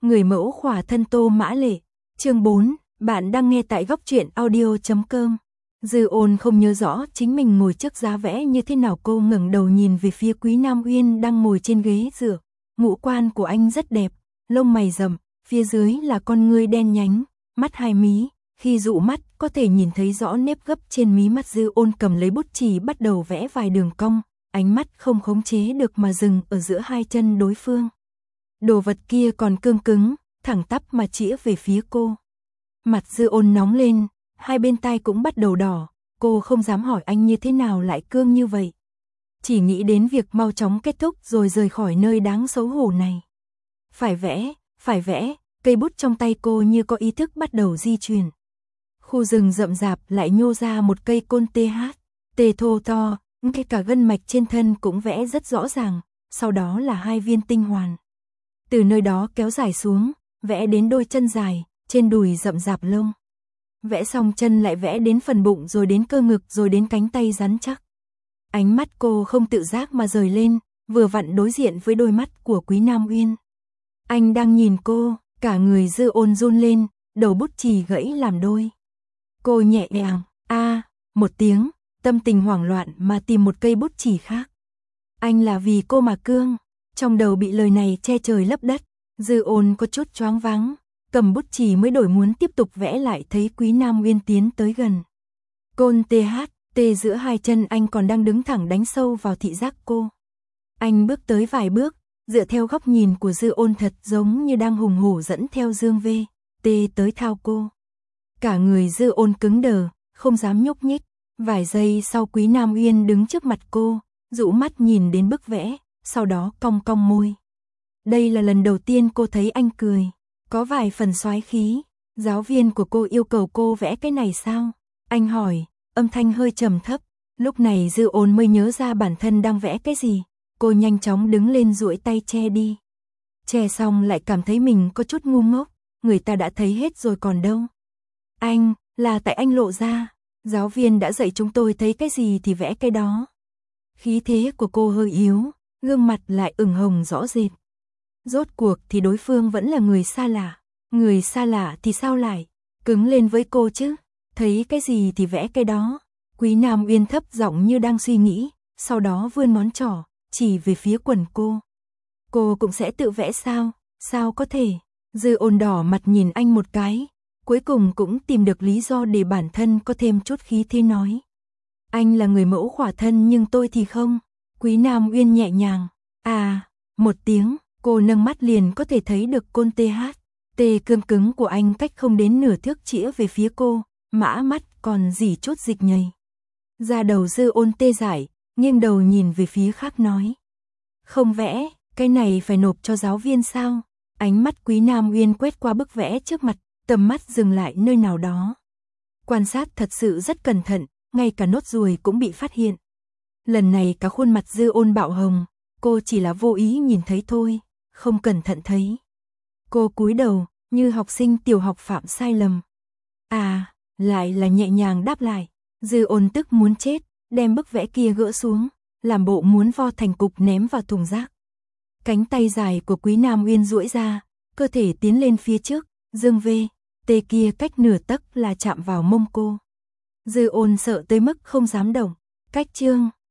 Người mẫu khỏa thân Tô Mã Lệ. Chương 4, bạn đang nghe tại góc truyện audio.com. Dư Ôn không nhớ rõ chính mình ngồi trước giá vẽ như thế nào, cô ngẩng đầu nhìn về phía Quý Nam Uyên đang ngồi trên ghế dựa. Ngũ quan của anh rất đẹp, lông mày rậm, phía dưới là con ngươi đen nhánh, mắt hai mí, khi dụ mắt có thể nhìn thấy rõ nếp gấp trên mí mắt. Dư Ôn cầm lấy bút chì bắt đầu vẽ vài đường cong, ánh mắt không khống chế được mà dừng ở giữa hai chân đối phương. Đồ vật kia còn cương cứng, thẳng tắp mà chĩa về phía cô. Mặt Dư Ôn nóng lên, hai bên tai cũng bắt đầu đỏ, cô không dám hỏi anh như thế nào lại cương như vậy. Chỉ nghĩ đến việc mau chóng kết thúc rồi rời khỏi nơi đáng xấu hổ này. Phải vẽ, cây bút trong tay cô như có ý thức bắt đầu di chuyển. Khu rừng rậm rạp lại nhô ra một cây côn tê thô to, ngay cả gân mạch trên thân cũng vẽ rất rõ ràng, sau đó là hai viên tinh hoàn. Từ nơi đó kéo dài xuống, vẽ đến đôi chân dài, trên đùi rậm rạp lông. Vẽ xong chân lại vẽ đến phần bụng rồi đến cơ ngực rồi đến cánh tay rắn chắc. Ánh mắt cô không tự giác mà rời lên, vừa vặn đối diện với đôi mắt của Quý Nam Uyên. Anh đang nhìn cô, cả người Dư Ôn run lên, đầu bút chì gãy làm đôi. Cô nhẹ nhàng, một tiếng, tâm tình hoảng loạn mà tìm một cây bút chì khác. Anh là vì cô mà cương, trong đầu bị lời này che trời lấp đất, Dư Ôn có chút choáng váng, cầm bút chì mới đổi muốn tiếp tục vẽ lại thấy Quý Nam Uyên tiến tới gần. Côn tê giữa hai chân anh còn đang đứng thẳng đánh sâu vào thị giác cô. Anh bước tới vài bước, dựa theo góc nhìn của Dư Ôn thật giống như đang hùng hổ dẫn theo Dương Tê tới thao cô. Cả người Dư Ôn cứng đờ, không dám nhúc nhích. Vài giây sau Quý Nam Uyên đứng trước mặt cô, dụ mắt nhìn đến bức vẽ, sau đó cong cong môi. Đây là lần đầu tiên cô thấy anh cười, có vài phần soái khí. Giáo viên của cô yêu cầu cô vẽ cái này sao? Anh hỏi, âm thanh hơi trầm thấp. Lúc này Dư Ôn mới nhớ ra bản thân đang vẽ cái gì. Cô nhanh chóng đứng lên duỗi tay che đi. Che xong lại cảm thấy mình có chút ngu ngốc, người ta đã thấy hết rồi còn đâu. Anh, là tại anh lộ ra. Giáo viên đã dạy chúng tôi thấy cái gì thì vẽ cái đó. Khí thế của cô hơi yếu, gương mặt lại ửng hồng rõ rệt. Rốt cuộc thì đối phương vẫn là người xa lạ. Người xa lạ thì sao lại cứng lên với cô chứ? Thấy cái gì thì vẽ cái đó. Quý Nam Uyên thấp giọng như đang suy nghĩ, sau đó vươn ngón trỏ, chỉ về phía quần cô. Cô cũng sẽ tự vẽ sao? Sao có thể? Dư Ôn đỏ mặt nhìn anh một cái, cuối cùng cũng tìm được lý do để bản thân có thêm chút khí thế nói. Anh là người mẫu khỏa thân nhưng tôi thì không. Quý Nam Uyên nhẹ nhàng. Một tiếng, cô nâng mắt liền có thể thấy được côn tê cương cứng của anh cách không đến nửa thước chĩa về phía cô, mã mắt còn dỉ chút dịch nhầy. Da đầu Dư Ôn tê dại, nghiêng đầu nhìn về phía khác nói. Không vẽ, cái này phải nộp cho giáo viên sao? Ánh mắt Quý Nam Uyên quét qua bức vẽ trước mặt, tầm mắt dừng lại nơi nào đó. Quan sát thật sự rất cẩn thận, ngay cả nốt ruồi cũng bị phát hiện. Lần này cả khuôn mặt Dư Ôn bạo hồng, cô chỉ là vô ý nhìn thấy thôi, không cẩn thận thấy. Cô cúi đầu, như học sinh tiểu học phạm sai lầm. Lại là nhẹ nhàng đáp lại. Dư Ôn tức muốn chết, đem bức vẽ kia gỡ xuống, làm bộ muốn vo thành cục ném vào thùng rác. Cánh tay dài của Quý Nam Uyên duỗi ra, cơ thể tiến lên phía trước, Dương Tê kia cách nửa tấc là chạm vào mông cô. Dư Ôn sợ tới mức không dám động. Cách chương